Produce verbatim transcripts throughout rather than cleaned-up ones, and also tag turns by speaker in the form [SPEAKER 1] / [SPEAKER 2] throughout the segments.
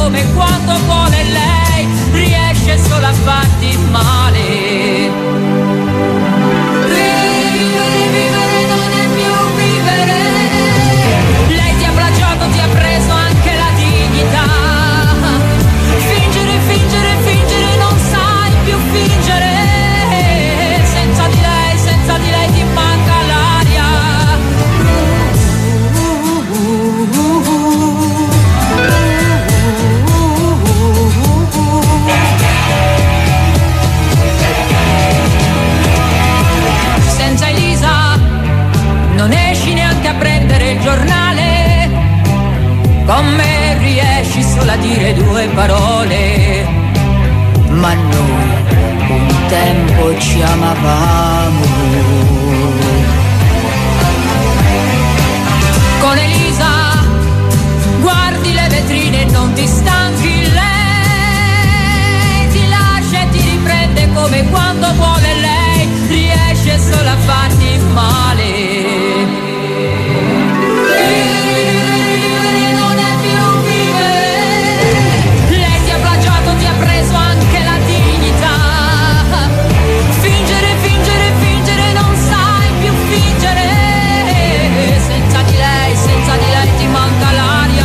[SPEAKER 1] come quando vuole lei, riesce solo a farti male. Vivere, vivere non è più vivere. Lei ti ha plagiato, ti ha preso anche la dignità. Fingere, fingere, fingere, non sai più fingere. Senza di lei, senza di lei ti manca l'aria. Senza Elisa non esci neanche a prendere il giornale, con me riesci solo a dire due parole, ma noi un tempo ci amavamo. Con Elisa guardi le vetrine e non ti stanchi, lei ti lascia e ti riprende come quando vuole lei, riesce solo a farti male. Vivere non è più vivere. Lei ti ha plagiato, ti ha preso anche la dignità. Fingere, fingere, fingere, non sai più fingere. Senza di lei, senza di lei ti manca l'aria.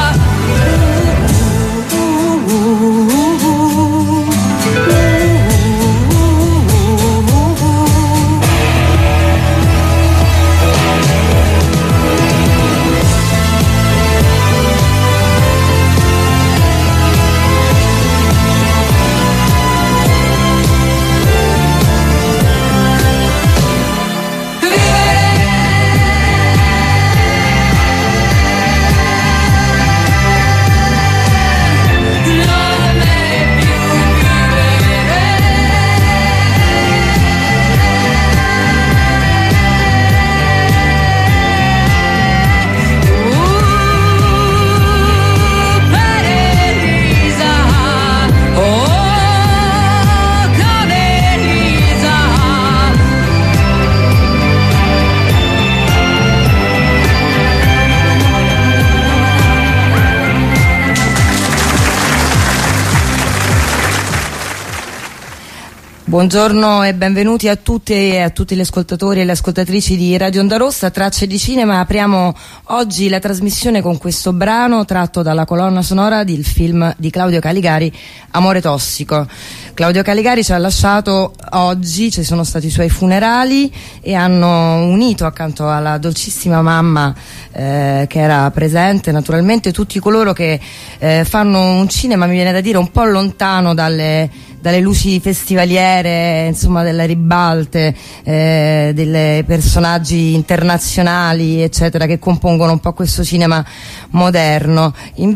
[SPEAKER 2] Buongiorno e benvenuti a tutti e a tutti gli ascoltatori e le ascoltatrici di Radio Onda Rossa, Tracce di Cinema. Apriamo oggi la trasmissione con questo brano tratto dalla colonna sonora del film di Claudio Caligari, Amore tossico. Claudio Caligari ci ha lasciato oggi, ci sono stati i suoi funerali e hanno unito accanto alla dolcissima mamma eh, che era presente naturalmente tutti coloro che eh, fanno un cinema, mi viene da dire, un po' lontano dalle dalle luci festivaliere, insomma, delle ribalte, eh, dei personaggi internazionali, eccetera, che compongono un po' questo cinema moderno,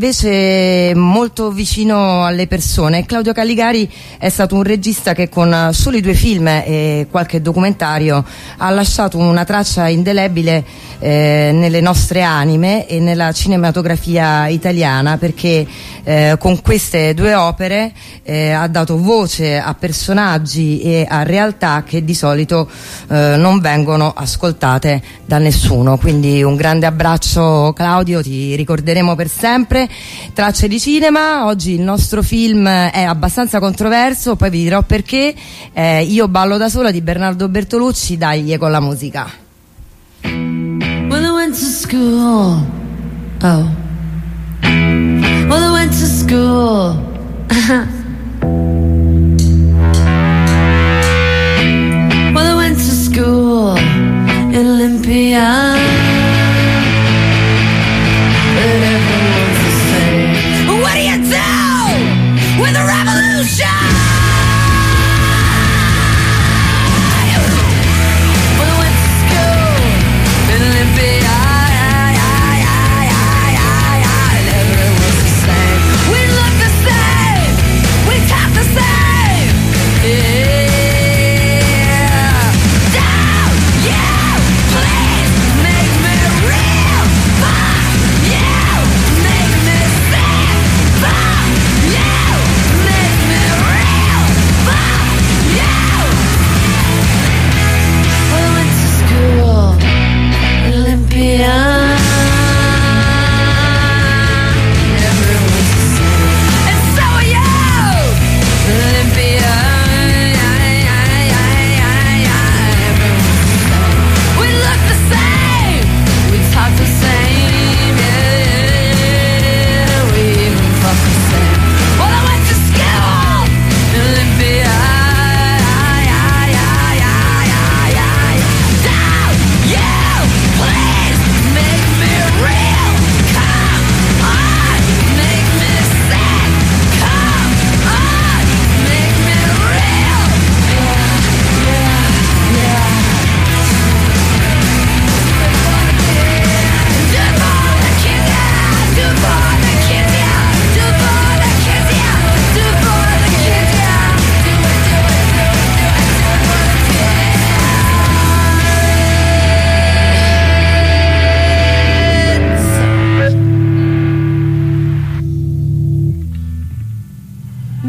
[SPEAKER 2] invece molto vicino alle persone. Claudio Caligari è stato un regista che con soli due film e qualche documentario ha lasciato una traccia indelebile eh, nelle nostre anime e nella cinematografia italiana, perché eh, con queste due opere eh, ha dato voce a personaggi e a realtà che di solito eh, non vengono ascoltate da nessuno. Quindi un grande abbraccio, Claudio, ti ricorderemo per sempre. Tracce di cinema, oggi il nostro film è abbastanza controverso, poi vi dirò perché. eh, Io ballo da sola di Bernardo Bertolucci, dai con la musica.
[SPEAKER 3] When I went to school, oh, when I went to school When I went to school in Olympia, but everyone's the same. What do you do with the revolution? When I went to school in Olympia, and everyone's the same. We look the same.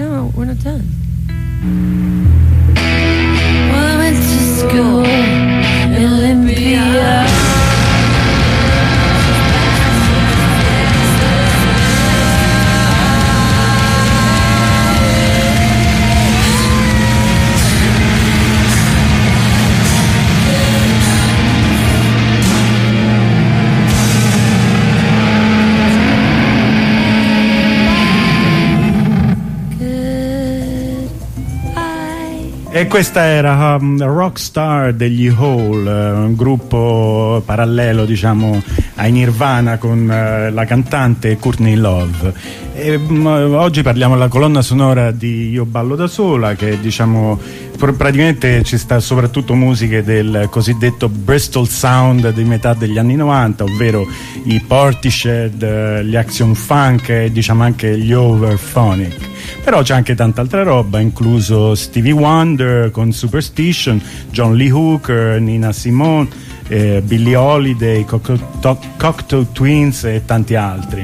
[SPEAKER 3] No, we're not done. Well, I went to school in Olympia.
[SPEAKER 4] E questa era um, Rockstar degli Hole, un gruppo parallelo, diciamo, ai Nirvana, con uh, la cantante Courtney Love. E, um, oggi parliamo della colonna sonora di Io ballo da sola, che, diciamo, pr- praticamente ci sta soprattutto musiche del cosiddetto Bristol Sound di metà degli anni novanta, ovvero i Portishead, gli Action Funk e, diciamo, anche gli Overphonic. Però c'è anche tanta altra roba, incluso Stevie Wonder con Superstition, John Lee Hooker, Nina Simone, eh, Billie Holiday, Cocteau, Cocteau Twins e tanti altri.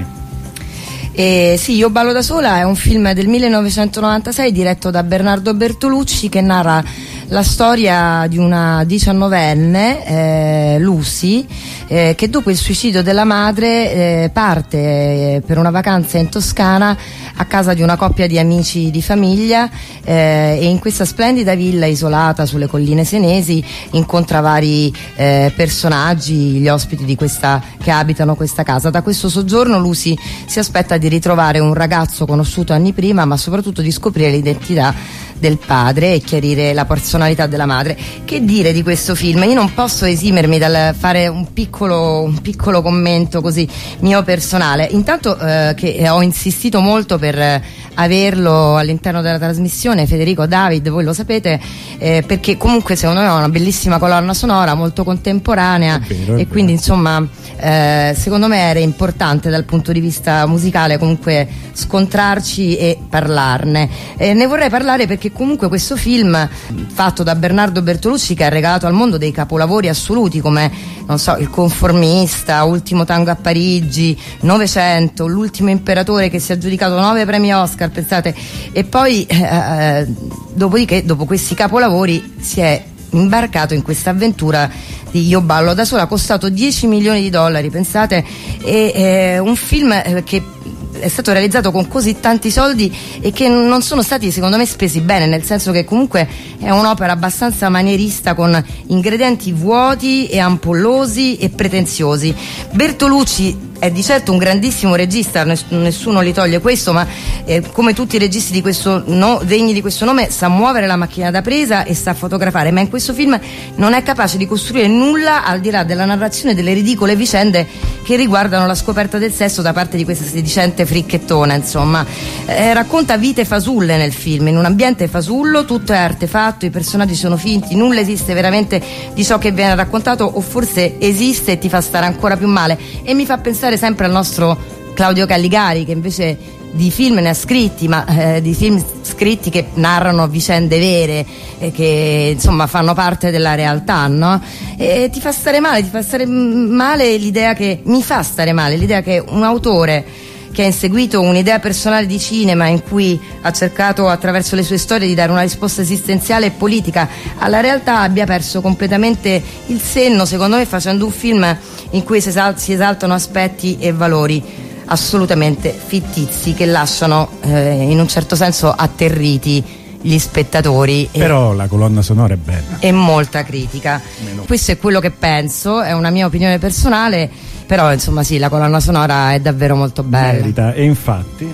[SPEAKER 2] Eh, sì, Io ballo da sola è un film del millenovecentonovantasei diretto da Bernardo Bertolucci, che narra la storia di una diciannovenne, eh, Lucy, eh, che dopo il suicidio della madre eh, parte eh, per una vacanza in Toscana a casa di una coppia di amici di famiglia, eh, e in questa splendida villa isolata sulle colline senesi incontra vari eh, personaggi, gli ospiti di questa, che abitano questa casa. Da questo soggiorno Lucy si aspetta di ritrovare un ragazzo conosciuto anni prima, ma soprattutto di scoprire l'identità del padre e chiarire la personalità della madre. Che dire di questo film? Io non posso esimermi dal fare un piccolo, un piccolo commento così mio personale. Intanto eh, che ho insistito molto per eh, averlo all'interno della trasmissione, Federico, David, voi lo sapete, eh, perché comunque secondo me è una bellissima colonna sonora, molto contemporanea,
[SPEAKER 4] è vero, è
[SPEAKER 2] e quindi
[SPEAKER 4] vero.
[SPEAKER 2] insomma eh, secondo me era importante dal punto di vista musicale comunque scontrarci e parlarne. Eh, ne vorrei parlare perché comunque questo film fatto da Bernardo Bertolucci, che ha regalato al mondo dei capolavori assoluti come, non so, Il conformista, Ultimo tango a Parigi, Novecento, L'ultimo imperatore, che si è aggiudicato nove premi Oscar, pensate, e poi eh, dopodiché, dopo questi capolavori, si è imbarcato in questa avventura di Io ballo da sola, costato dieci milioni di dollari, pensate, e eh, un film eh, che è stato realizzato con così tanti soldi e che non sono stati secondo me spesi bene, nel senso che comunque è un'opera abbastanza manierista, con ingredienti vuoti e ampollosi e pretenziosi. Bertolucci è di certo un grandissimo regista, nessuno gli toglie questo, ma eh, come tutti i registi di questo no, degni di questo nome, sa muovere la macchina da presa e sa fotografare, ma in questo film non è capace di costruire nulla al di là della narrazione delle ridicole vicende che riguardano la scoperta del sesso da parte di questa sedicente fricchettona, insomma. Eh, racconta vite fasulle nel film, in un ambiente fasullo, tutto è artefatto, i personaggi sono finti, nulla esiste veramente di ciò che viene raccontato, o forse esiste e ti fa stare ancora più male, e mi fa pensare sempre al nostro Claudio Calligari, che invece di film ne ha scritti, ma eh, di film scritti che narrano vicende vere e che insomma fanno parte della realtà, no? E ti fa stare male, ti fa stare male l'idea che mi fa stare male l'idea che un autore che ha inseguito un'idea personale di cinema, in cui ha cercato attraverso le sue storie di dare una risposta esistenziale e politica alla realtà, abbia perso completamente il senno, secondo me, facendo un film in cui si, esal- si esaltano aspetti e valori assolutamente fittizi, che lasciano eh, in un certo senso atterriti gli spettatori.
[SPEAKER 4] Però la colonna sonora è bella
[SPEAKER 2] e molta critica.
[SPEAKER 4] Meno.
[SPEAKER 2] Questo è quello che penso, è una mia opinione personale, però insomma sì, la colonna sonora è davvero molto bella.
[SPEAKER 4] Merita, e infatti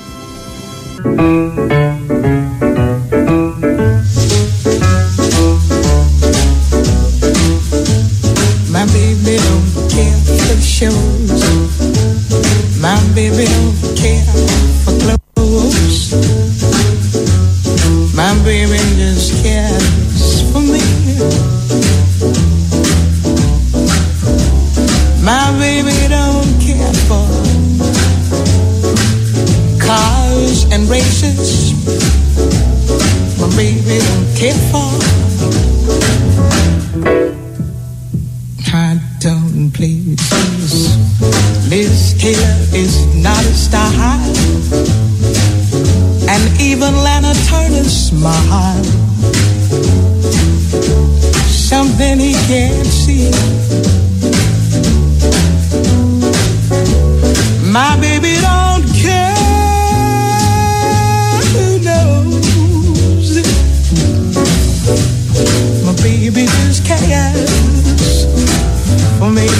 [SPEAKER 5] My baby don't care for shows. My baby don't care for clothes. My baby just cares for me. My baby don't care for cars and races. My baby don't care for. I don't please. Liz Taylor is not a star high, and even smile, something he can't see. My baby don't care who knows. My baby just cares for me.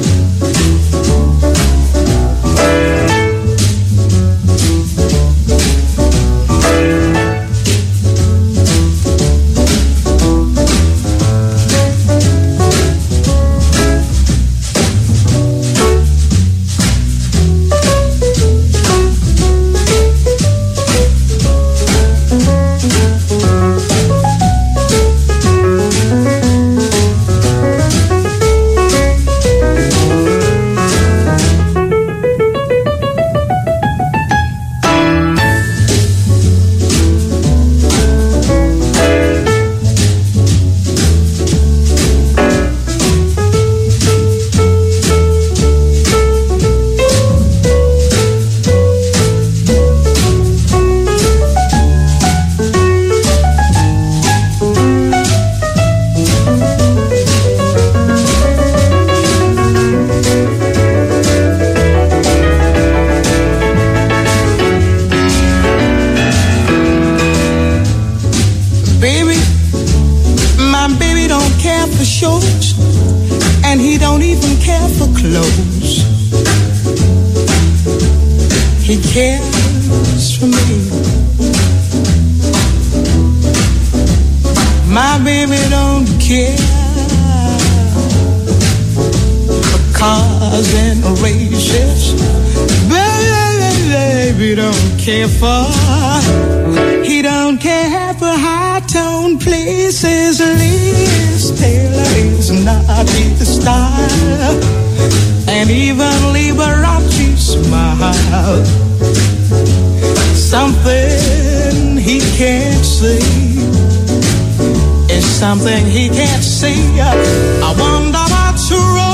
[SPEAKER 5] Something he can't see. I wonder what's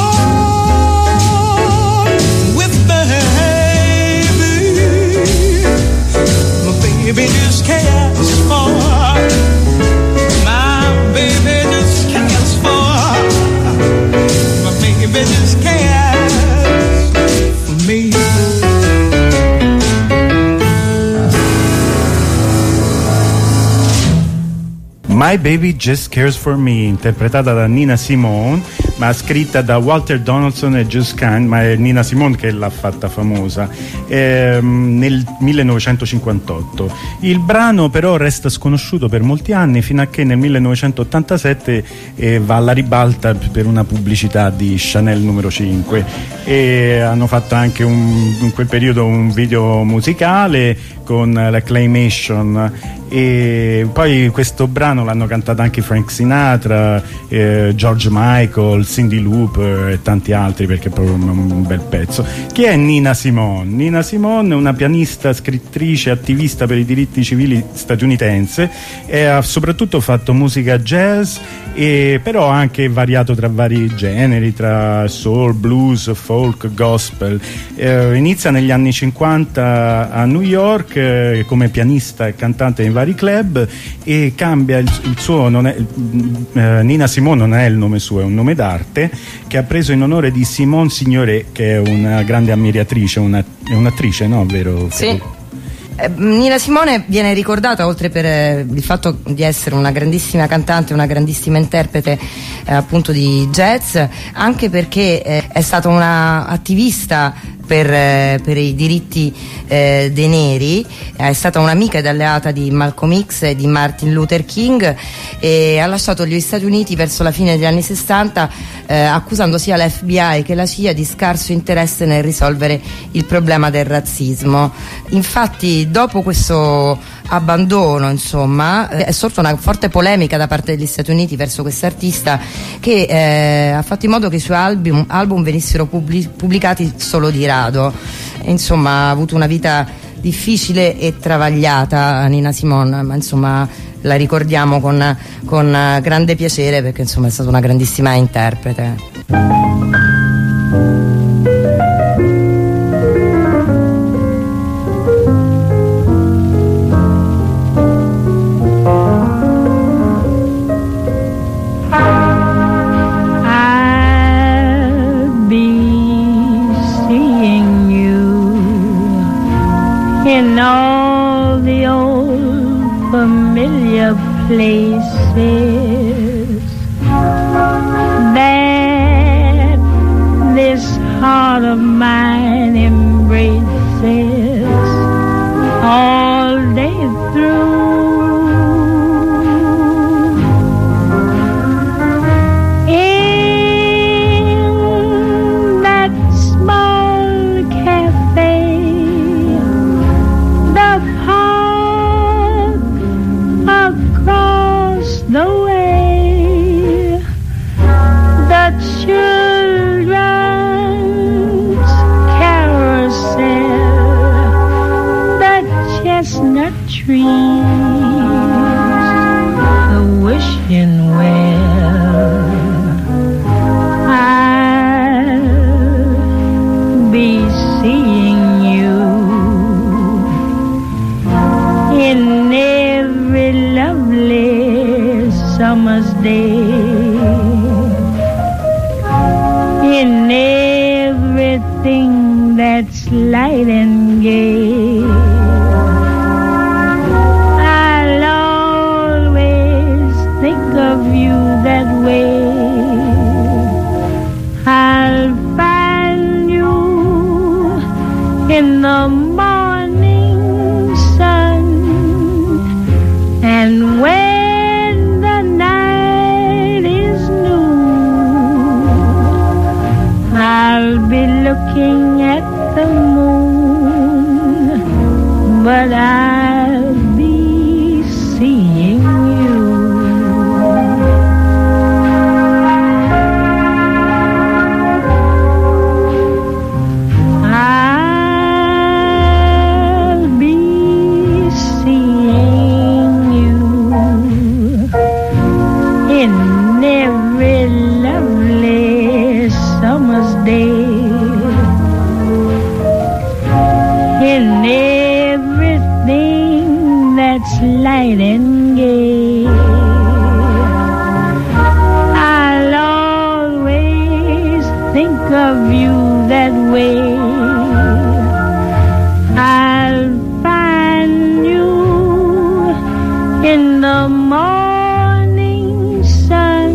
[SPEAKER 5] wrong with baby. My baby just cares for. My baby just cares for. My baby just cares for me.
[SPEAKER 4] My Baby Just Cares For Me, interpretata da Nina Simone, ma scritta da Walter Donaldson e Just Kind, ma è Nina Simone che l'ha fatta famosa, ehm, nel millenovecentocinquantotto. Il brano però resta sconosciuto per molti anni, fino a che nel millenovecentottantasette eh, va alla ribalta per una pubblicità di Chanel numero cinque, e hanno fatto anche un, in quel periodo un video musicale con la Claymation, e poi questo brano l'hanno cantato anche Frank Sinatra, eh, George Michael, Cyndi Lauper e tanti altri, perché è proprio un bel pezzo. Chi è Nina Simone? Nina Simone è una pianista, scrittrice, attivista per i diritti civili statunitense, e ha soprattutto fatto musica jazz, e però ha anche variato tra vari generi, tra soul, blues, folk, gospel. Eh, inizia negli anni cinquanta a New York eh, come pianista e cantante in vari club, e cambia il, il suo non è, eh, Nina Simone non è il nome suo, è un nome d'arte che ha preso in onore di Simone Signoret, che è una grande ammiratrice, una, è un'attrice, no? Vero?
[SPEAKER 2] Sì. Nina Simone viene ricordata, oltre per eh, il fatto di essere una grandissima cantante, una grandissima interprete eh, appunto di jazz, anche perché eh, è stata una attivista per, eh, per i diritti eh, dei neri, è stata un'amica ed alleata di Malcolm X e di Martin Luther King, e ha lasciato gli Stati Uniti verso la fine degli anni sessanta eh, accusando sia l'F B I che la C I A di scarso interesse nel risolvere il problema del razzismo. Infatti dopo questo abbandono, insomma, è sorta una forte polemica da parte degli Stati Uniti verso quest'artista, che eh, ha fatto in modo che i suoi album, album venissero pubblic- pubblicati solo di rado. Insomma, ha avuto una vita difficile e travagliata Nina Simone, ma insomma la ricordiamo con, con grande piacere, perché insomma è stata una grandissima interprete.
[SPEAKER 6] in all the old familiar places that this heart of mine embraces all day through. In that small cafe, the park across the way, the children's carousel, the chestnut trees, the wishing well, I'll be seeing you in every lovely summer's day, in everything that's light and gay. I'll always think of you that way. I'll find you in the morning sun, and when the night is new, I'll be looking at the moon, but I'll be seeing you. I'll be seeing you in every lovely summer's day, in everything that's light and gay. I'll always think of you that way. I'll find you in the morning sun,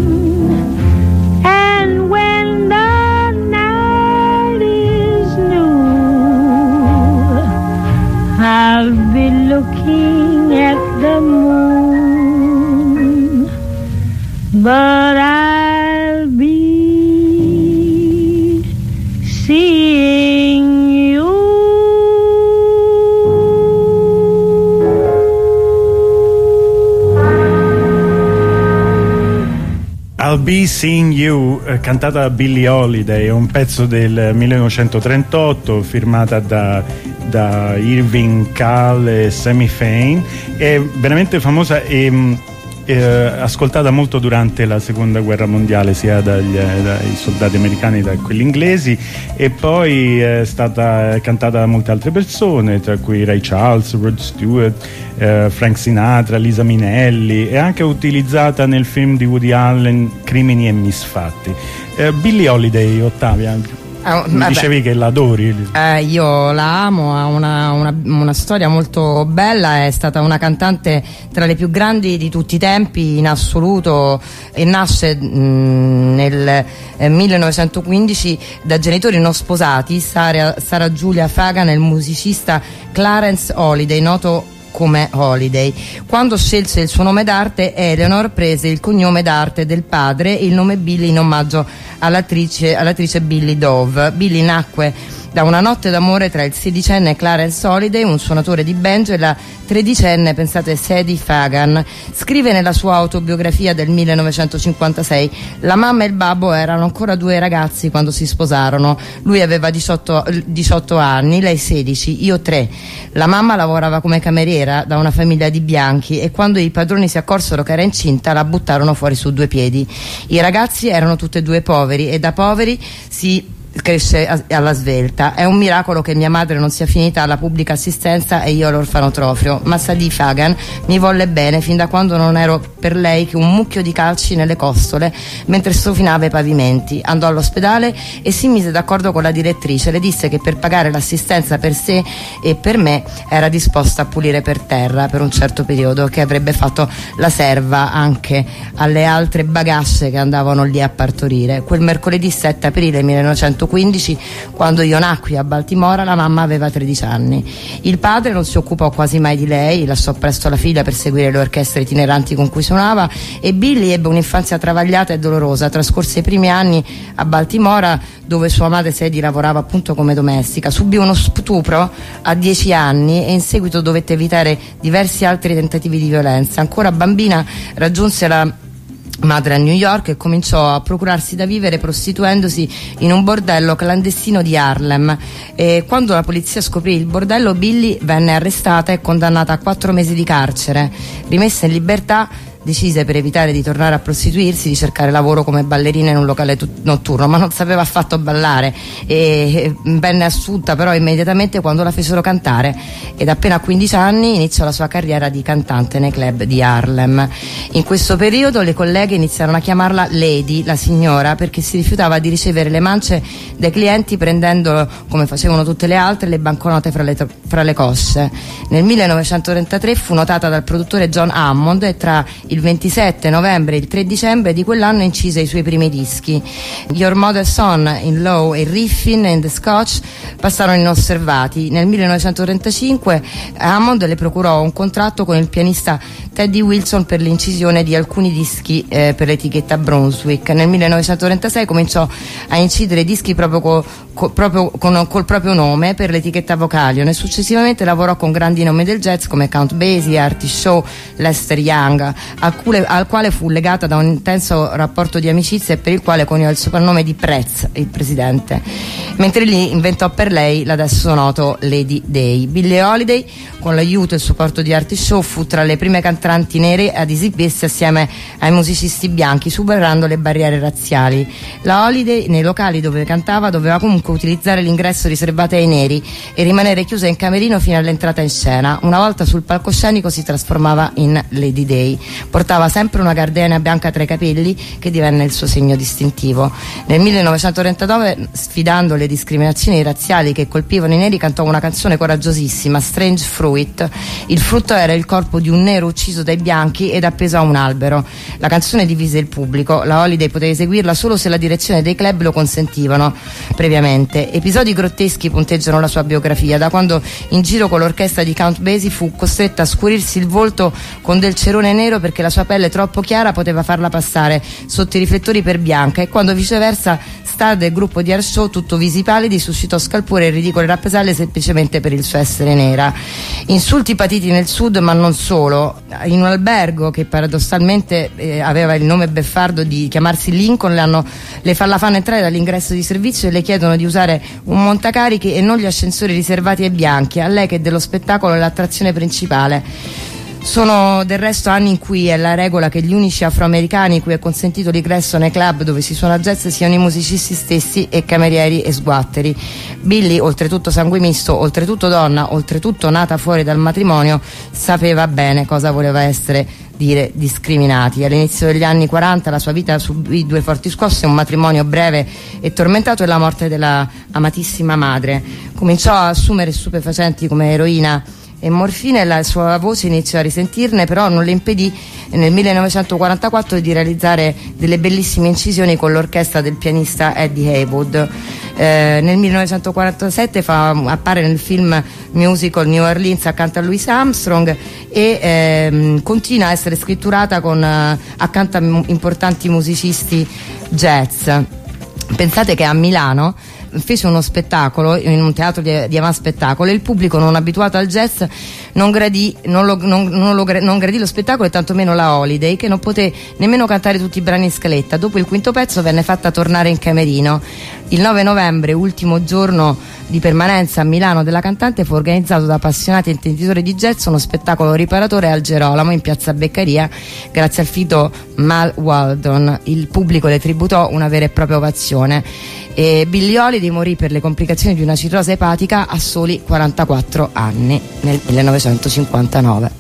[SPEAKER 6] and when the night is new, I'll be looking at the moon, but I'll be seeing you.
[SPEAKER 4] I'll Be Seeing You, eh, cantata da Billie Holiday, è un pezzo del millenovecentotrentotto firmata da, da Irving Carl e Sammy Fain. È veramente famosa e eh, ascoltata molto durante la seconda guerra mondiale, sia dagli, dai soldati americani che da quelli inglesi, e poi è stata cantata da molte altre persone, tra cui Ray Charles, Rod Stewart, eh, Frank Sinatra, Lisa Minnelli, e anche utilizzata nel film di Woody Allen Crimini e Misfatti. eh, Billie Holiday, Ottavia,
[SPEAKER 2] Ah,
[SPEAKER 4] mi dicevi che l'adori.
[SPEAKER 2] Eh, io la amo, ha una, una, una storia molto bella, è stata una cantante tra le più grandi di tutti i tempi in assoluto, e nasce mh, nel eh, millenovecentoquindici da genitori non sposati, Sara, Sara Julia Fagan e il musicista Clarence Holiday, noto come Holiday. Quando scelse il suo nome d'arte, Eleanor prese il cognome d'arte del padre e il nome Billie in omaggio all'attrice, all'attrice Billie Dove. Billie nacque da una notte d'amore tra il sedicenne Clarence Holiday, un suonatore di banjo, e la tredicenne, pensate, Sadie Fagan. Scrive nella sua autobiografia del millenovecentocinquantasei: la mamma e il babbo erano ancora due ragazzi quando si sposarono. Lui aveva diciotto, diciotto anni, lei sedici, io tre. La mamma lavorava come cameriera da una famiglia di bianchi, e quando i padroni si accorsero che era incinta la buttarono fuori su due piedi. I ragazzi erano tutti e due poveri, e da poveri si cresce a, alla svelta. È un miracolo che mia madre non sia finita alla pubblica assistenza e io all'orfanotrofio, ma Sadie Fagan mi volle bene fin da quando non ero per lei che un mucchio di calci nelle costole mentre strofinava i pavimenti. Andò all'ospedale e si mise d'accordo con la direttrice, le disse che per pagare l'assistenza per sé e per me era disposta a pulire per terra per un certo periodo, che avrebbe fatto la serva anche alle altre bagasce che andavano lì a partorire. Quel mercoledì sette aprile millenovecentoquindici, quando io nacqui a Baltimora, la mamma aveva tredici anni. Il padre non si occupò quasi mai di lei, lasciò presto la figlia per seguire le orchestre itineranti con cui suonava, e Billy ebbe un'infanzia travagliata e dolorosa. Trascorse i primi anni a Baltimora, dove sua madre Sadie lavorava appunto come domestica. Subì uno stupro a dieci anni e in seguito dovette evitare diversi altri tentativi di violenza. Ancora bambina raggiunse la madre a New York e cominciò a procurarsi da vivere prostituendosi in un bordello clandestino di Harlem. E quando la polizia scoprì il bordello, Billy venne arrestata e condannata a quattro mesi di carcere. Rimessa in libertà, decise, per evitare di tornare a prostituirsi, di cercare lavoro come ballerina in un locale tu- notturno, ma non sapeva affatto ballare e venne assunta però immediatamente quando la fecero cantare, ed appena a quindici anni iniziò la sua carriera di cantante nei club di Harlem. In questo periodo le colleghe iniziarono a chiamarla Lady, la signora, perché si rifiutava di ricevere le mance dai clienti, prendendo, come facevano tutte le altre, le banconote fra le, to- fra le cosce. Nel millenovecentotrentatré fu notata dal produttore John Hammond e tra il ventisette novembre e il tre dicembre di quell'anno incise i suoi primi dischi. Your Mother's Son, In Low e Riffin and the Scotch passarono inosservati. Nel millenovecentotrentacinque Hammond le procurò un contratto con il pianista Teddy Wilson per l'incisione di alcuni dischi eh, per l'etichetta Brunswick. Nel millenovecentotrentasei cominciò a incidere dischi proprio, co, co, proprio con, col proprio nome per l'etichetta Vocalion, e successivamente lavorò con grandi nomi del jazz come Count Basie, Artie Shaw, Lester Young, al quale, al quale fu legata da un intenso rapporto di amicizia e per il quale coniò il soprannome di Prez, il presidente, mentre lì inventò per lei l'adesso noto Lady Day. Billie Holiday, con l'aiuto e il supporto di Artie Shaw, fu tra le prime cantanti nere ad esibirsi assieme ai musicisti bianchi, superando le barriere razziali. La Holiday nei locali dove cantava doveva comunque utilizzare l'ingresso riservato ai neri e rimanere chiusa in camerino fino all'entrata in scena. Una volta sul palcoscenico si trasformava in Lady Day. Portava sempre una gardenia bianca tra i capelli, che divenne il suo segno distintivo. Nel millenovecentonovantanove, sfidando le discriminazioni razziali che colpivano i neri, cantò una canzone coraggiosissima, Strange Fruit. Il frutto era il corpo di un nero ucciso dai bianchi ed appeso a un albero. La canzone divise il pubblico. La Holiday poteva eseguirla solo se la direzione dei club lo consentivano previamente. Episodi grotteschi punteggiano la sua biografia, da quando in giro con l'orchestra di Count Basie fu costretta a scurirsi il volto con del cerone nero perché la sua pelle troppo chiara poteva farla passare sotto i riflettori per bianca, e quando viceversa star del gruppo di Air Show, tutto visi pallidi, suscitò scalpore e ridicole rappresaglie semplicemente per il suo essere nera. Insulti patiti nel sud, ma non solo. In un albergo che paradossalmente eh, aveva il nome beffardo di chiamarsi Lincoln, le, hanno, le fa, la fanno entrare dall'ingresso di servizio e le chiedono di usare un montacarichi e non gli ascensori riservati ai bianchi. A lei, che dello spettacolo è l'attrazione principale. Sono del resto anni in cui è la regola che gli unici afroamericani cui è consentito l'ingresso nei club dove si suona jazz siano i musicisti stessi e camerieri e sguatteri. Billie, oltretutto sangue misto, oltretutto donna, oltretutto nata fuori dal matrimonio, sapeva bene cosa voleva essere dire discriminati. All'inizio degli anni quaranta la sua vita subì due forti scosse: un matrimonio breve e tormentato e la morte della amatissima madre. Cominciò a assumere stupefacenti come eroina e morfine, la sua voce iniziò a risentirne, però non le impedì nel millenovecentoquarantaquattro di realizzare delle bellissime incisioni con l'orchestra del pianista Eddie Heywood. Eh, nel millenovecentoquarantasette fa, appare nel film musical New Orleans accanto a Louis Armstrong e ehm, continua a essere scritturata con, eh, accanto a m- importanti musicisti jazz. Pensate che a Milano fece uno spettacolo in un teatro di, di avant spettacolo e il pubblico non abituato al jazz non gradì, non lo, non, non lo, non gradì lo spettacolo, e tantomeno la Holiday, che non poté nemmeno cantare tutti i brani in scaletta. Dopo il quinto pezzo venne fatta tornare in camerino. Il nove novembre, ultimo giorno di permanenza a Milano della cantante, fu organizzato da appassionati intenditori di jazz uno spettacolo riparatore al Gerolamo in piazza Beccaria, grazie al fido Mal Waldron. Il pubblico le tributò una vera e propria ovazione. E Billie Holiday morì per le complicazioni di una cirrosi epatica a soli quarantaquattro anni nel millenovecentocinquantanove.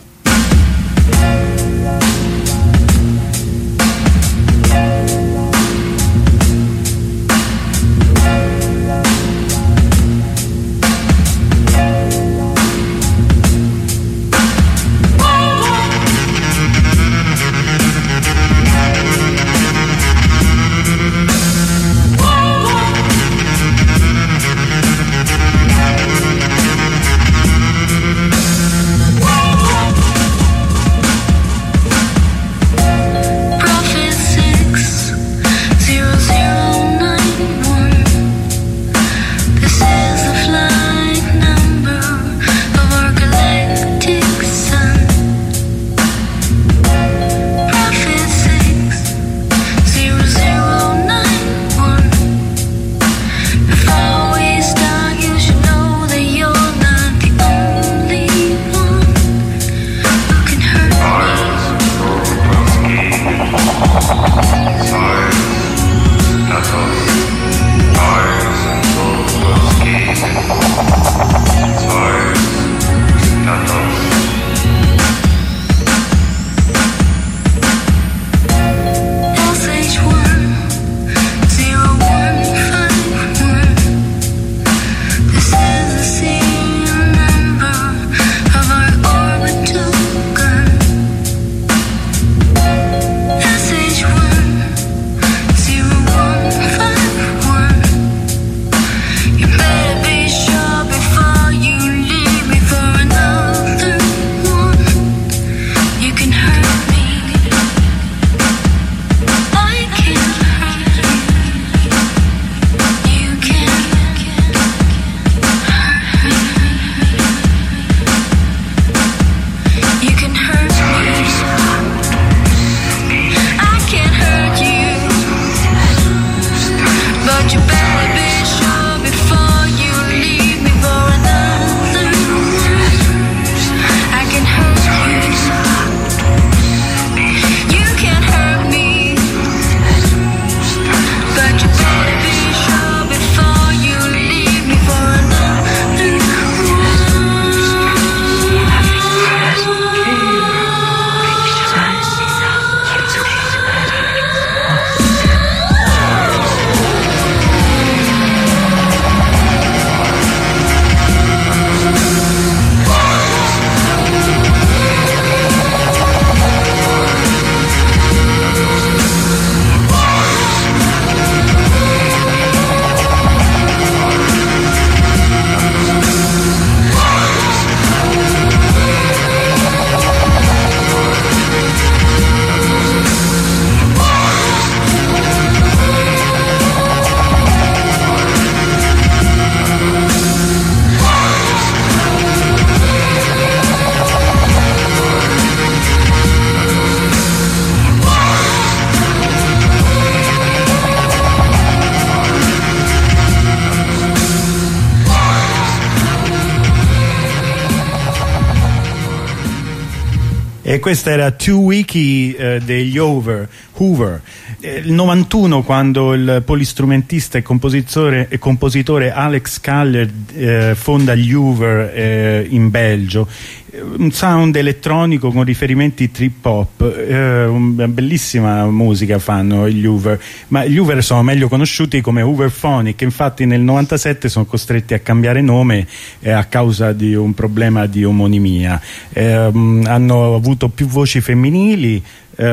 [SPEAKER 4] E questa era Two Wiki eh, degli Over, Hoover. Eh, il novantuno, quando il polistrumentista e compositore, e compositore Alex Kaller eh, fonda gli Hoover eh, in Belgio, un sound elettronico con riferimenti trip hop, eh, una bellissima musica fanno gli Hoover, ma gli Hoover sono meglio conosciuti come Hooverphonic, infatti nel novantasette sono costretti a cambiare nome eh, a causa di un problema di omonimia. Eh, hanno avuto più voci femminili,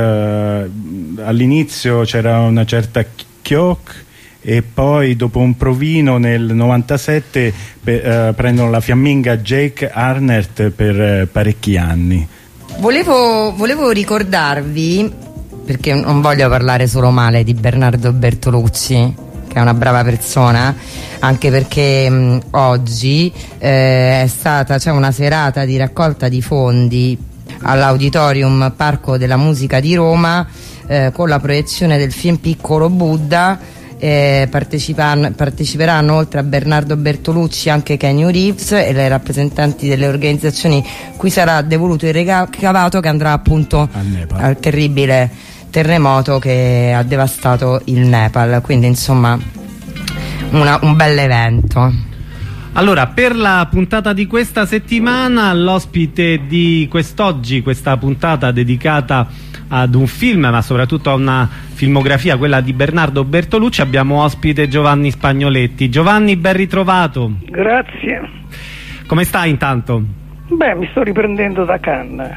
[SPEAKER 4] eh, all'inizio c'era una certa Kjok, e poi dopo un provino nel novantasette eh, prendono la fiamminga Jake Arnert per eh, parecchi anni.
[SPEAKER 2] Volevo, volevo ricordarvi, perché non voglio parlare solo male di Bernardo Bertolucci, che è una brava persona, anche perché mh, oggi eh, è stata, c'è una serata di raccolta di fondi all'Auditorium Parco della Musica di Roma eh, con la proiezione del film Piccolo Buddha. Eh, parteciperanno oltre a Bernardo Bertolucci anche Keanu Reeves e le rappresentanti delle organizzazioni cui sarà devoluto il ricavato, che andrà appunto al terribile terremoto che ha devastato il Nepal. Quindi insomma una, un bel evento.
[SPEAKER 7] Allora, per la puntata di questa settimana, l'ospite di quest'oggi, questa puntata dedicata ad un film, ma soprattutto a una filmografia, quella di Bernardo Bertolucci, abbiamo ospite Giovanni Spagnoletti. Giovanni, ben ritrovato.
[SPEAKER 8] Grazie.
[SPEAKER 7] Come stai intanto?
[SPEAKER 8] Beh, mi sto riprendendo da Cannes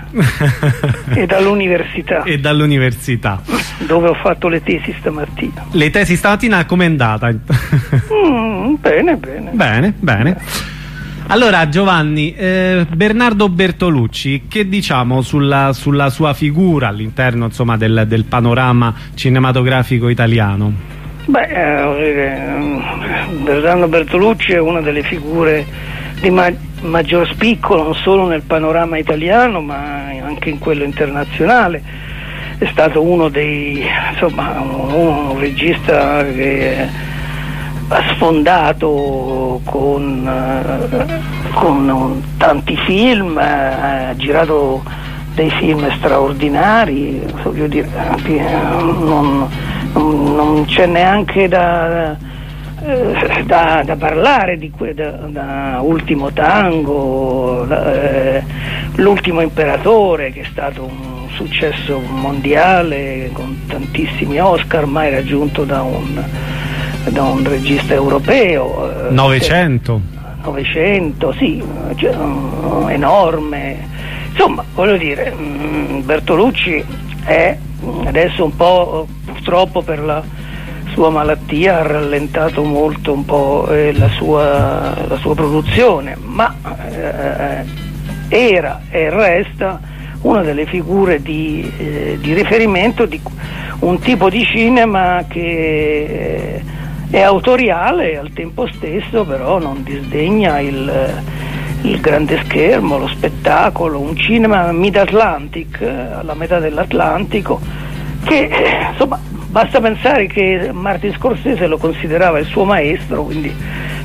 [SPEAKER 8] e dall'università.
[SPEAKER 7] E dall'università.
[SPEAKER 8] Dove ho fatto le tesi stamattina.
[SPEAKER 7] Le tesi stamattina com'è andata?
[SPEAKER 8] Mm, bene, bene.
[SPEAKER 7] Bene, bene. Allora Giovanni, eh, Bernardo Bertolucci, che diciamo sulla, sulla sua figura all'interno, insomma, del, del panorama cinematografico italiano?
[SPEAKER 8] Beh, eh, Bernardo Bertolucci è una delle figure di ma maggior spicco non solo nel panorama italiano ma anche in quello internazionale. È stato uno dei, insomma, un, un regista che ha sfondato con, uh, con uh, tanti film, uh, ha girato dei film straordinari, voglio dire, uh, non, non, non c'è neanche da, uh, da, da parlare di que, da, da Ultimo Tango, uh, L'ultimo Imperatore, che è stato un successo mondiale con tantissimi Oscar, mai raggiunto da un da un regista europeo.
[SPEAKER 7] Novecento
[SPEAKER 8] Novecento, sì, cioè, um, enorme. Insomma, voglio dire, um, Bertolucci è adesso un po', purtroppo per la sua malattia, ha rallentato molto un po' eh, la, sua, la sua produzione, ma eh, era e resta una delle figure di, eh, di riferimento di un tipo di cinema che eh, è autoriale e al tempo stesso però non disdegna il, il grande schermo, lo spettacolo, un cinema mid-Atlantic, alla metà dell'Atlantico, che insomma basta pensare che Martin Scorsese lo considerava il suo maestro, quindi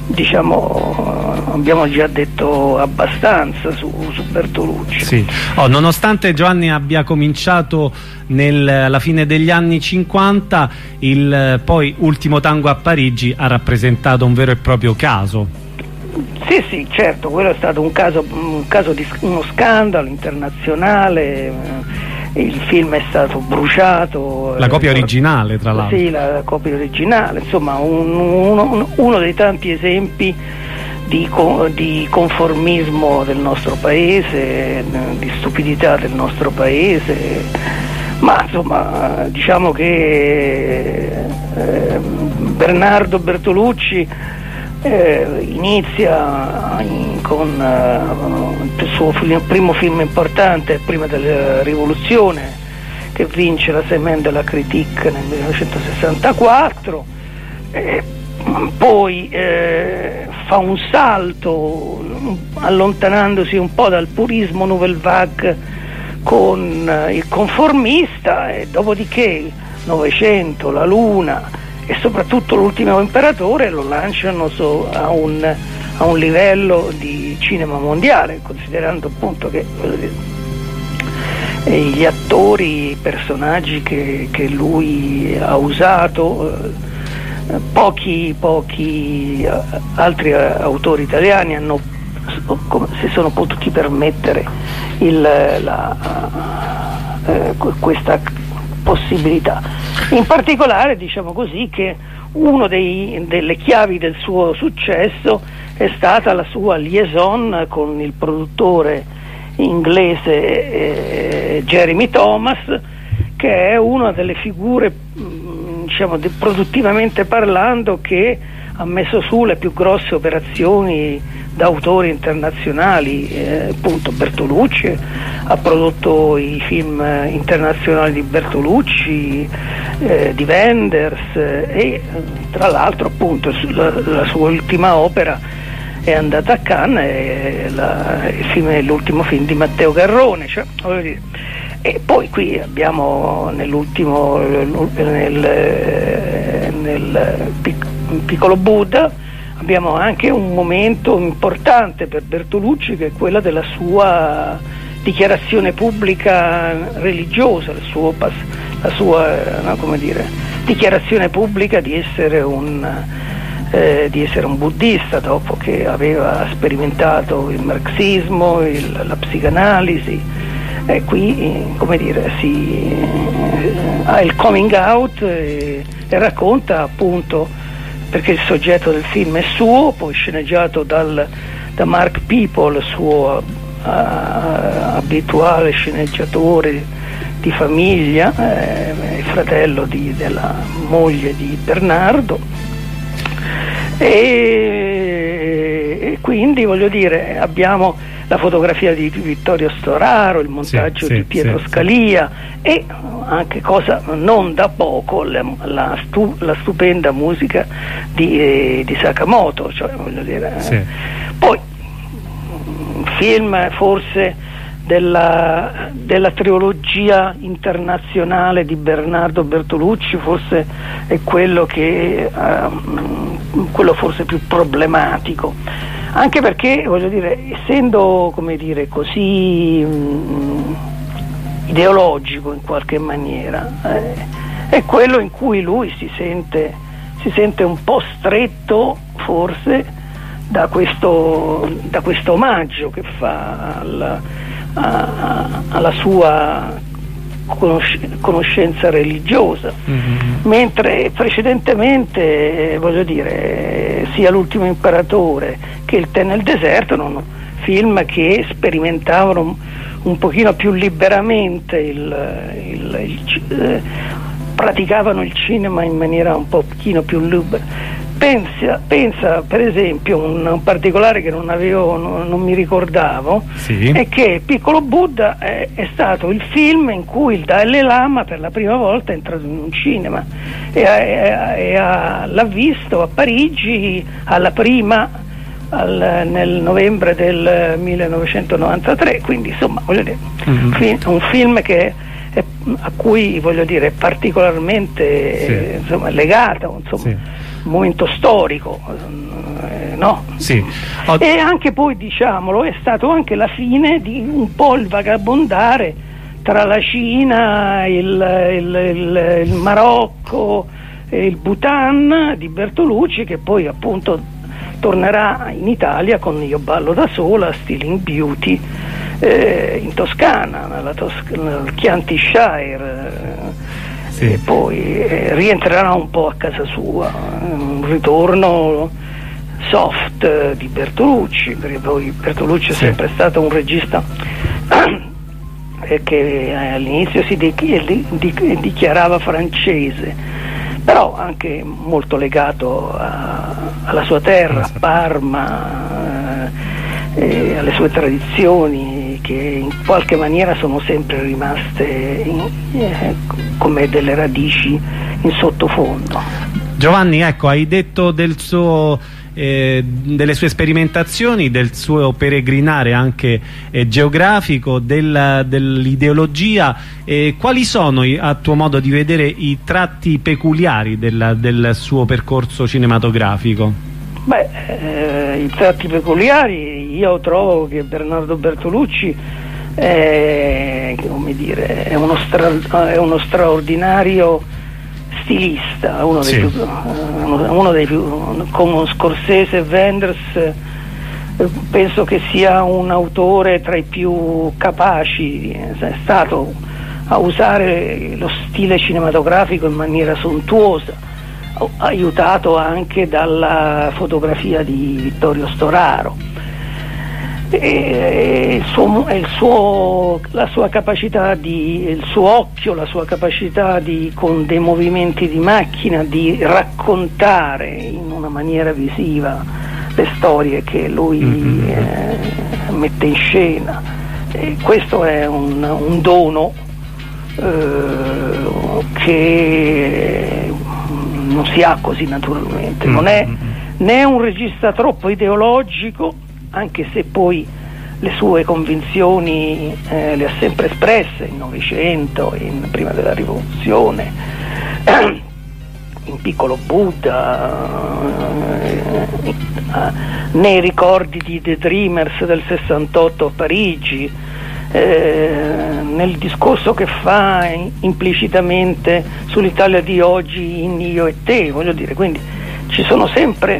[SPEAKER 8] diciamo abbiamo già detto abbastanza su, su Bertolucci.
[SPEAKER 7] Sì. Oh, nonostante Giovanni abbia cominciato nel, alla fine degli anni cinquanta, il poi Ultimo Tango a Parigi ha rappresentato un vero e proprio caso.
[SPEAKER 8] Sì, sì, certo, quello è stato un caso, un caso di uno scandalo internazionale. Il film è stato bruciato.
[SPEAKER 7] La copia originale, tra l'altro.
[SPEAKER 8] Sì, la copia originale, insomma un, uno, uno dei tanti esempi di, di conformismo del nostro paese, di stupidità del nostro paese, ma insomma diciamo che eh, Bernardo Bertolucci eh, inizia in, con uh, il suo film, primo film importante prima della rivoluzione, che vince la Semaine de la Critique nel millenovecentosessantaquattro, eh, poi eh, fa un salto allontanandosi un po' dal purismo nouvelle vague con eh, il conformista, e dopodiché Novecento, La Luna e soprattutto L'ultimo Imperatore lo lanciano so, a, un, a un livello di cinema mondiale, considerando appunto che eh, gli attori, i personaggi che, che lui ha usato, eh, pochi, pochi eh, altri autori italiani hanno, si sono potuti permettere il, la, eh, questa possibilità. In particolare diciamo così che una delle chiavi del suo successo è stata la sua liaison con il produttore inglese eh, Jeremy Thomas, che è una delle figure diciamo produttivamente parlando che ha messo su le più grosse operazioni da autori internazionali, eh, appunto Bertolucci ha prodotto i film internazionali di Bertolucci, eh, di Wenders, eh, e tra l'altro appunto la, la sua ultima opera è andata a Cannes, è la, il film è l'ultimo film di Matteo Garrone, cioè, voglio dire. E poi qui abbiamo nell'ultimo nel, nel Piccolo Buddha abbiamo anche un momento importante per Bertolucci, che è quella della sua dichiarazione pubblica religiosa, il suo, la sua no, come dire, dichiarazione pubblica di essere un, eh, di essere un buddista dopo che aveva sperimentato il marxismo, il, la psicanalisi, e qui, come dire, si eh, ha il coming out e, e racconta appunto, perché il soggetto del film è suo, poi sceneggiato dal, da Mark People, suo uh, abituale sceneggiatore di famiglia, eh, il fratello di, della moglie di Bernardo, e, e quindi voglio dire abbiamo la fotografia di Vittorio Storaro, il montaggio
[SPEAKER 7] sì,
[SPEAKER 8] di
[SPEAKER 7] sì,
[SPEAKER 8] Pietro
[SPEAKER 7] sì,
[SPEAKER 8] Scalia sì. E anche, cosa non da poco, la, la, stu, la stupenda musica di, eh, di Sakamoto, cioè, voglio dire,
[SPEAKER 7] sì.
[SPEAKER 8] eh. Poi un film forse della, della trilogia internazionale di Bernardo Bertolucci, forse è quello che uh, quello forse più problematico, anche perché, voglio dire, essendo, come dire, così mh, ideologico in qualche maniera, eh, è quello in cui lui si sente si sente un po' stretto forse da questo da questo omaggio che fa alla, a, alla sua conosc- conoscenza religiosa, mm-hmm. mentre precedentemente, eh, voglio dire, sia L'ultimo imperatore che Il tè nel deserto erano film che sperimentavano un, un pochino più liberamente il, il, il, eh, praticavano il cinema in maniera un pochino più libera. Pensa, pensa per esempio un, un particolare che non avevo, non, non mi ricordavo, sì. È che Piccolo Buddha è, è stato il film in cui il Dalai Lama per la prima volta è entrato in un cinema e, e, e ha, l'ha visto a Parigi alla prima al, nel novembre del millenovecentonovantatré, quindi insomma voglio dire, mm-hmm. film, un film che è, a cui voglio dire è particolarmente sì. eh, insomma, legato, insomma. Sì. Momento storico, eh, no? Sì. Od- e anche poi, diciamolo, è stato anche la fine di un po' il vagabondare tra la Cina, il, il, il, il Marocco e il Bhutan di Bertolucci, che poi appunto tornerà in Italia con Io ballo da sola, Stealing Beauty, eh, in Toscana, nella Tos- nel Chianti Shire. Sì. E poi eh, rientrerà un po' a casa sua, un ritorno soft eh, di Bertolucci, perché poi Bertolucci sì. è sempre stato un regista eh, che eh, all'inizio si di- di- di- dichiarava francese, però anche molto legato a, alla sua terra, a Parma, eh, e alle sue tradizioni, che in qualche maniera sono sempre rimaste in, eh, come delle radici in sottofondo.
[SPEAKER 7] Giovanni, ecco, hai detto del suo, eh, delle sue sperimentazioni, del suo peregrinare anche eh, geografico, del, dell'ideologia. Eh, quali sono, a tuo modo di vedere, i tratti peculiari del, del suo percorso cinematografico?
[SPEAKER 8] Beh, eh, i tratti peculiari, io trovo che Bernardo Bertolucci è, come dire, è, uno, stra- è uno straordinario stilista, uno dei, sì. più, uno, uno dei più, come Scorsese e Wenders, eh, penso che sia un autore tra i più capaci, è stato a usare lo stile cinematografico in maniera sontuosa, aiutato anche dalla fotografia di Vittorio Storaro, e il suo, il suo, la sua capacità di, il suo occhio, la sua capacità di, con dei movimenti di macchina, di raccontare in una maniera visiva le storie che lui mm-hmm. eh, mette in scena, e questo è un, un dono eh, che non si ha così naturalmente, non è né un regista troppo ideologico, anche se poi le sue convinzioni eh, le ha sempre espresse in Novecento, in, prima della rivoluzione, in Piccolo Buddha, eh, nei ricordi di The Dreamers del sessantotto a Parigi, eh, nel discorso che fa implicitamente sull'Italia di oggi in Io e te, voglio dire, quindi ci sono sempre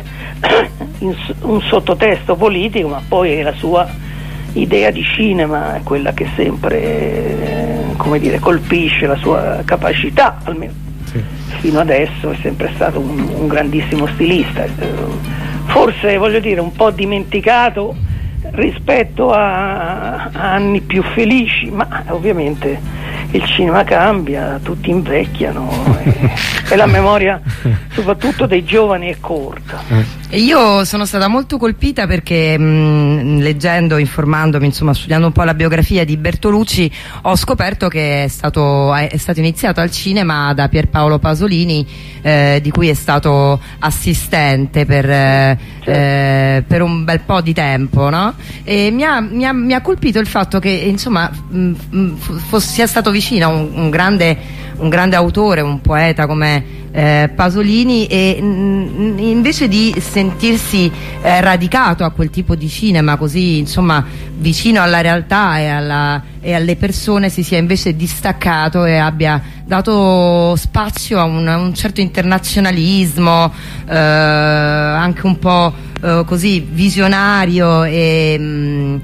[SPEAKER 8] un sottotesto politico, ma poi la sua idea di cinema è quella che sempre eh, come dire, colpisce, la sua capacità, almeno sì. Fino adesso è sempre stato un, un grandissimo stilista, forse voglio dire un po' dimenticato rispetto a, a anni più felici, ma ovviamente il cinema cambia, tutti invecchiano e, e la memoria soprattutto dei giovani è corta.
[SPEAKER 2] Io sono stata molto colpita perché mh, leggendo, informandomi, insomma studiando un po' la biografia di Bertolucci, ho scoperto che è stato, è stato iniziato al cinema da Pierpaolo Pasolini, eh, di cui è stato assistente per, eh, eh, per un bel po' di tempo, no? E mi ha, mi ha, mi ha colpito il fatto che insomma mh, mh, fosse, sia stato vicino a un, un grande un grande autore, un poeta come eh, Pasolini, e mh, invece di sentirsi eh, radicato a quel tipo di cinema così insomma vicino alla realtà e, alla, e alle persone, si sia invece distaccato e abbia dato spazio a un, a un certo internazionalismo eh, anche un po' eh, così visionario e, mh,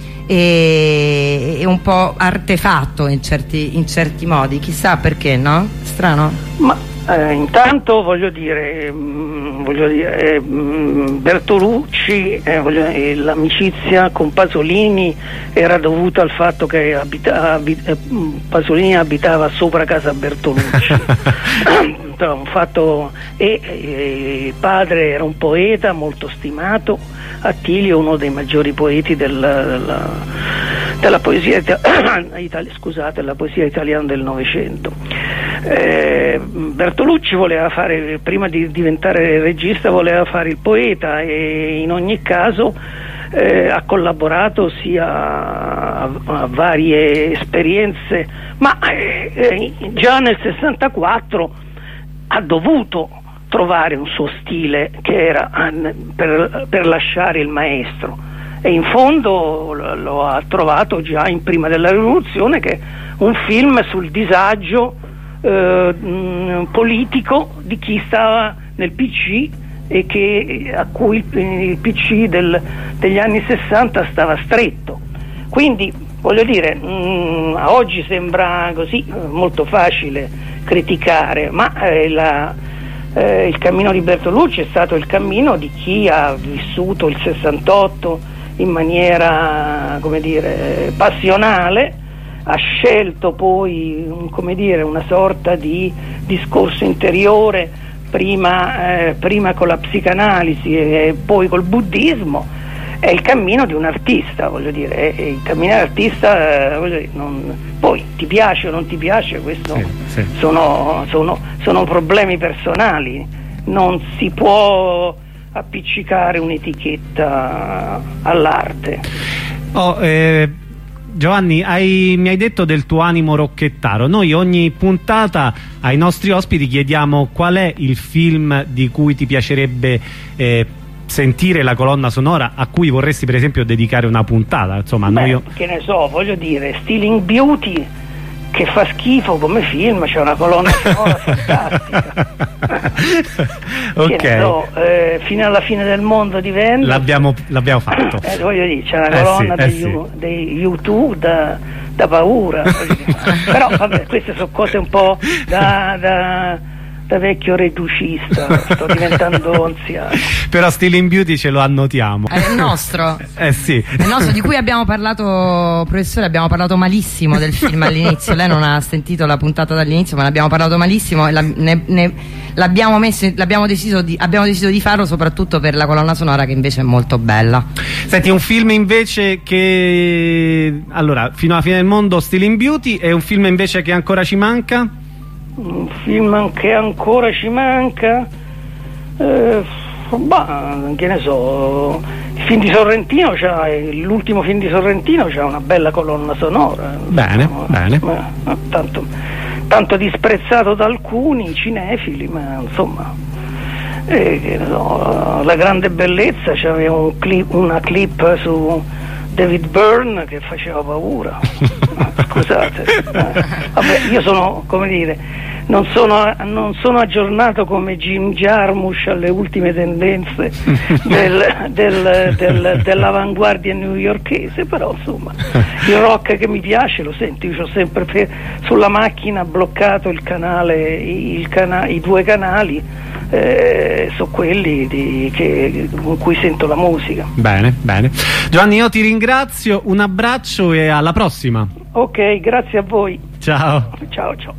[SPEAKER 2] e, e un po' artefatto in certi, in certi modi, chissà perché, no? Strano?
[SPEAKER 8] Ma eh, intanto voglio dire, mh, voglio dire mh, Bertolucci, eh, voglio, eh, l'amicizia con Pasolini era dovuta al fatto che abita, abit, eh, Pasolini abitava sopra casa Bertolucci. Un fatto, e, e il padre era un poeta molto stimato, Attilio, uno dei maggiori poeti della, della, della poesia itali, scusate, la poesia italiana del Novecento. Eh, Bertolucci voleva fare, prima di diventare regista, voleva fare il poeta e in ogni caso eh, ha collaborato sia a, a varie esperienze, ma eh, già nel sessantaquattro ha dovuto trovare un suo stile che era per, per lasciare il maestro, e in fondo lo, lo ha trovato già in Prima della Rivoluzione, che è un film sul disagio eh, mh, politico di chi stava nel P C e che, a cui il, il P C del, degli anni sessanta stava stretto. Quindi voglio dire, mh, a oggi sembra così molto facile criticare, ma eh, la, eh, il cammino di Bertolucci è stato il cammino di chi ha vissuto il sessantotto in maniera, come dire, passionale, ha scelto poi, come dire, una sorta di discorso interiore, prima, eh, prima con la psicanalisi e poi col buddismo. È il cammino di un artista, voglio dire, è, è il cammino dell'artista, eh, voglio dire, non, poi ti piace o non ti piace, questo sì, sì. Sono, sono, sono problemi personali, non si può appiccicare un'etichetta all'arte.
[SPEAKER 7] Oh, eh, Giovanni, hai, mi hai detto del tuo animo rocchettaro. Noi ogni puntata ai nostri ospiti chiediamo qual è il film di cui ti piacerebbe eh, sentire la colonna sonora, a cui vorresti per esempio dedicare una puntata. Insomma,
[SPEAKER 8] Beh,
[SPEAKER 7] noi...
[SPEAKER 8] che ne so, voglio dire, Stealing Beauty, che fa schifo come film, c'è una colonna sonora fantastica.
[SPEAKER 7] Ok.
[SPEAKER 8] Che ne so, eh, Fino alla fine del mondo di Wenders,
[SPEAKER 7] l'abbiamo, l'abbiamo fatto.
[SPEAKER 8] Eh, voglio dire, c'è una
[SPEAKER 7] Eh
[SPEAKER 8] colonna
[SPEAKER 7] sì,
[SPEAKER 8] degli,
[SPEAKER 7] eh
[SPEAKER 8] U, dei U due da, da paura. Però vabbè, queste sono cose un po' da, da, da vecchio reducista, sto diventando anziano.
[SPEAKER 7] Però Stealing Beauty ce lo annotiamo.
[SPEAKER 2] È il nostro.
[SPEAKER 7] Eh sì.
[SPEAKER 2] È il nostro, di cui abbiamo parlato, professore, abbiamo parlato malissimo del film all'inizio. Lei non ha sentito la puntata dall'inizio, ma ne abbiamo parlato malissimo e la, ne, ne, l'abbiamo messo, l'abbiamo deciso di, abbiamo deciso di farlo soprattutto per la colonna sonora, che invece è molto bella.
[SPEAKER 7] Senti, un film invece che... Allora, Fino alla fine del mondo, Stealing Beauty, e un film invece che ancora ci manca?
[SPEAKER 8] Un film che ancora ci manca, eh, bah, che ne so, il film di Sorrentino, c'ha, l'ultimo film di Sorrentino c'ha una bella colonna sonora.
[SPEAKER 7] Bene,
[SPEAKER 8] no,
[SPEAKER 7] bene.
[SPEAKER 8] Ma, ma, tanto, tanto disprezzato da alcuni cinefili, ma insomma, eh, che ne so, La grande bellezza, c'aveva un clip, una clip su David Byrne che faceva paura. Scusate, eh, vabbè, io sono, come dire, non sono, non sono aggiornato come Jim Jarmusch alle ultime tendenze del, del, del, dell'avanguardia newyorkese, però insomma il rock che mi piace lo sento, io ho sempre per, sulla macchina bloccato il canale, il cana, i due canali, eh, sono quelli di, che, con cui sento la musica.
[SPEAKER 7] Bene, bene. Giovanni, io ti ringrazio, un abbraccio e alla prossima.
[SPEAKER 8] Ok, grazie a voi.
[SPEAKER 7] Ciao.
[SPEAKER 8] Ciao, ciao.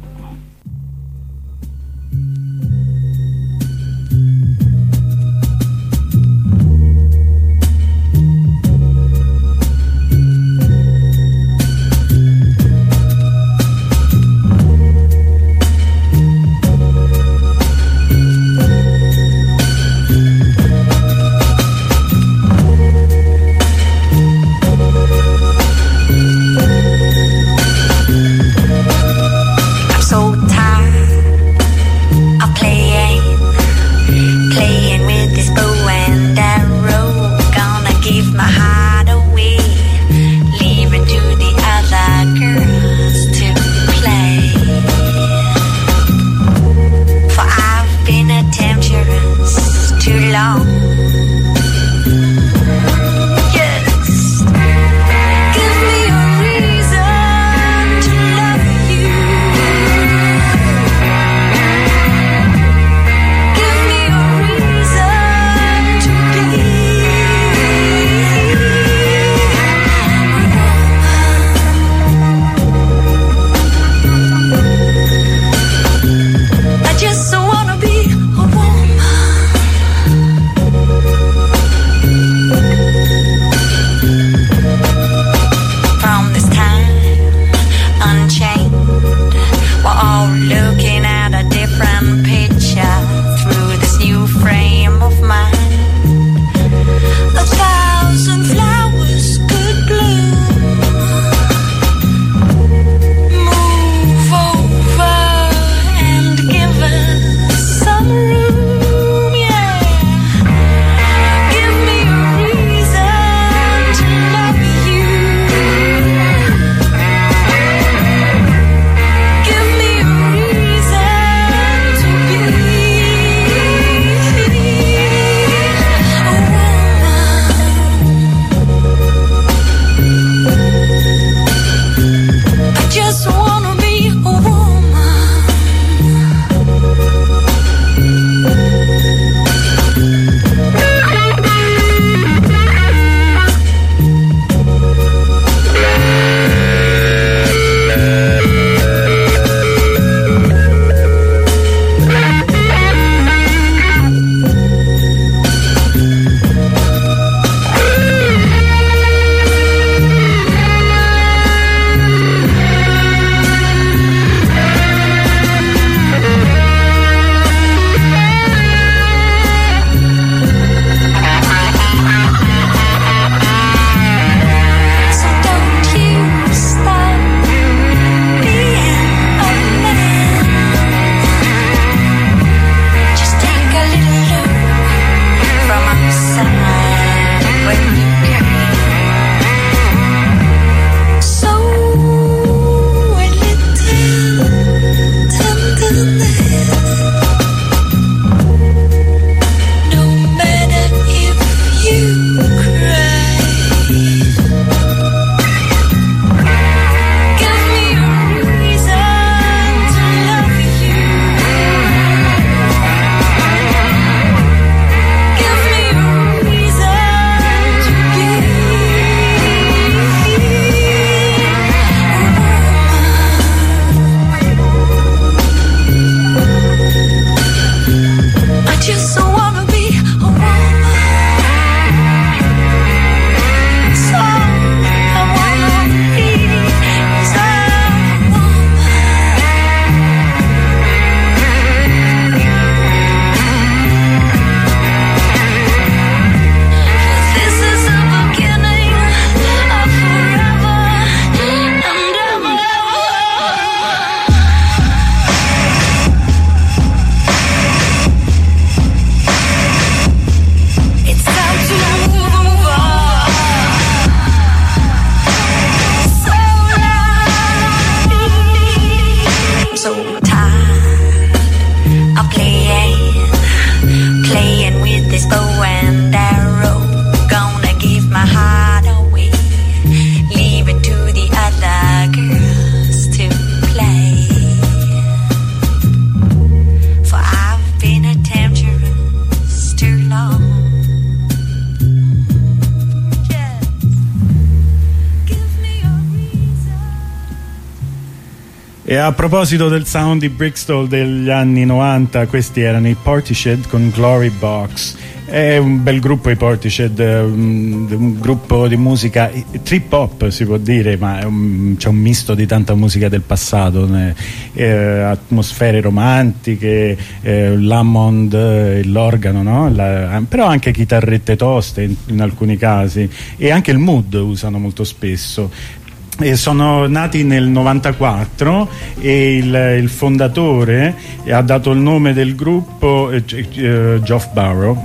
[SPEAKER 4] E a proposito del sound di Brixton degli anni novanta, questi erano i Portishead con Glory Box. È un bel gruppo i Portishead, un, un gruppo di musica trip hop si può dire, ma è un, c'è un misto di tanta musica del passato, eh, atmosfere romantiche, eh, l'Hammond, l'organo, no? La, però anche chitarrette toste in, in alcuni casi, e anche il mood usano molto spesso. E sono nati nel novantaquattro e il, il fondatore ha dato il nome del gruppo, eh, eh, Geoff Barrow,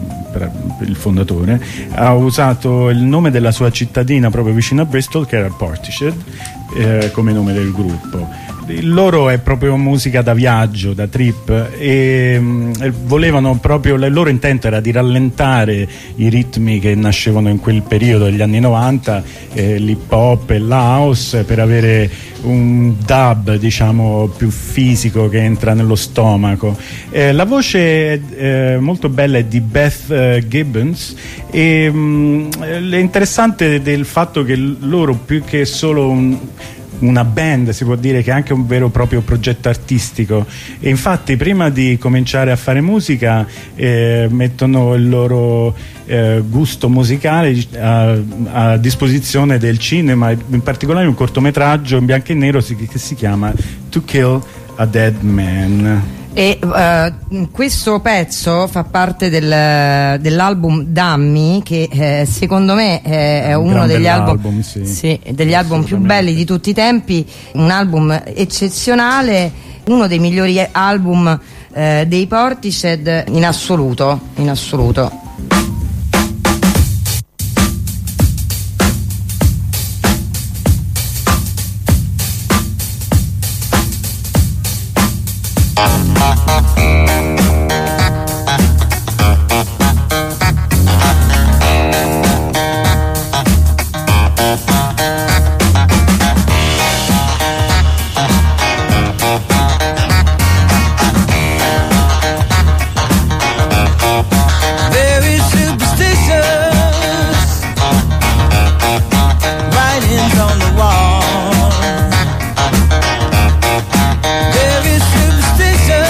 [SPEAKER 4] il fondatore, ha usato il nome della sua cittadina proprio vicino a Bristol, che era Portishead, eh, come nome del gruppo. Il loro è proprio musica da viaggio, da trip, e mh, volevano proprio, il loro intento era di rallentare i ritmi che nascevano in quel periodo degli anni novanta, eh, l'hip hop e la house, per avere un dub diciamo più fisico che entra nello stomaco. Eh, la voce eh, molto bella è di Beth eh, Gibbons, e mh, è interessante del fatto che loro, più che solo un una band, si può dire che è anche un vero e proprio progetto artistico, e infatti prima di cominciare a fare musica eh, mettono il loro eh, gusto musicale a, a disposizione del cinema, in particolare un cortometraggio in bianco e nero che si chiama To Kill a Dead Man.
[SPEAKER 2] E uh, questo pezzo fa parte del, dell'album Dummy, che eh, secondo me eh, è
[SPEAKER 4] un
[SPEAKER 2] uno degli album,
[SPEAKER 4] album sì.
[SPEAKER 2] Sì, degli album più belli di tutti i tempi, un album eccezionale, uno dei migliori album eh, dei Portishead in assoluto, in assoluto.
[SPEAKER 5] Very superstitious.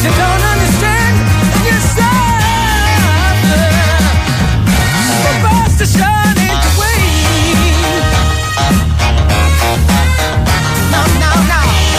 [SPEAKER 5] you don't understand yourself. The best to shine ain't the way. No, no, no.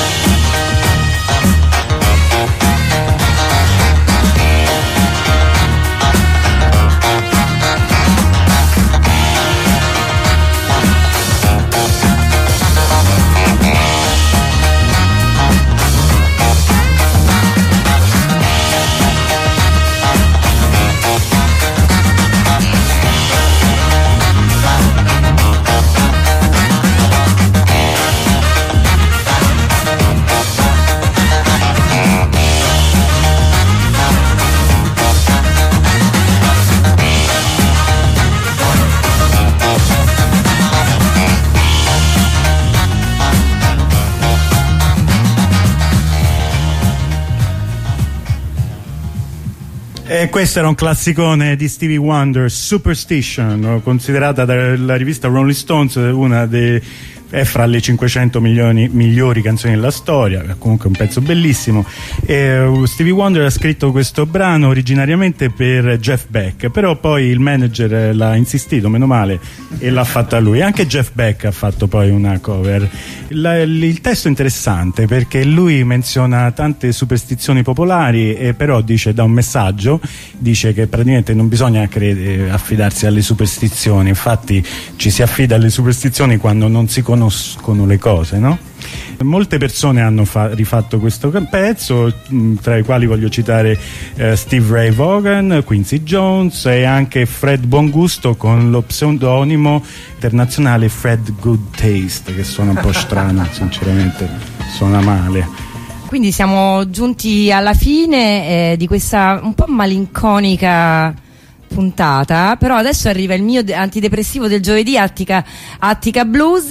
[SPEAKER 4] E questo era un classicone di Stevie Wonder, Superstition, considerata dalla rivista Rolling Stones una dei è fra le cinquecento milioni, migliori canzoni della storia, comunque un pezzo bellissimo. E, uh, Stevie Wonder ha scritto questo brano originariamente per Jeff Beck, però poi il manager l'ha insistito, meno male, e l'ha fatta lui. Anche Jeff Beck ha fatto poi una cover. La, il testo è interessante perché lui menziona tante superstizioni popolari e però dice, dà un messaggio, dice che praticamente non bisogna crede, affidarsi alle superstizioni, infatti ci si affida alle superstizioni quando non si conoscono le cose, no? Molte persone hanno rifatto questo pezzo, tra i quali voglio citare eh, Steve Ray Vaughan, Quincy Jones e anche Fred Buongusto con lo pseudonimo internazionale Fred Good Taste, che suona un po' strano, sinceramente suona male.
[SPEAKER 2] Quindi siamo giunti alla fine eh, di questa un po' malinconica puntata, però adesso arriva il mio antidepressivo del giovedì, Attica, Attica Blues,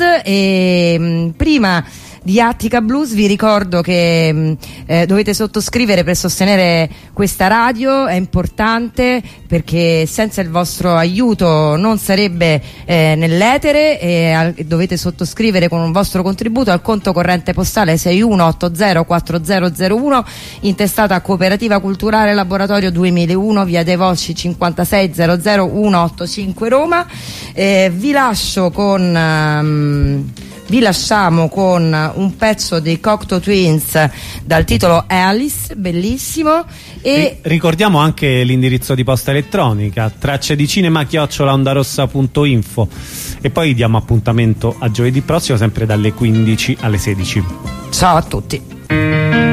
[SPEAKER 2] e mh, prima di Attica Blues vi ricordo che eh, dovete sottoscrivere per sostenere questa radio, è importante perché senza il vostro aiuto non sarebbe eh, nell'etere, e al, dovete sottoscrivere con un vostro contributo al conto corrente postale sei uno otto zero quattro zero zero uno, intestata a Cooperativa Culturale Laboratorio duemilauno, via dei Volsci cinquantasei zero zero uno otto cinque Roma. Eh, vi lascio con um, vi lasciamo con un pezzo dei Cocteau Twins dal titolo Alice, bellissimo. E
[SPEAKER 7] ricordiamo anche l'indirizzo di posta elettronica, tracce di cinema chiocciola ondarossa punto info, e poi diamo appuntamento a giovedì prossimo sempre dalle quindici alle sedici.
[SPEAKER 2] Ciao a tutti.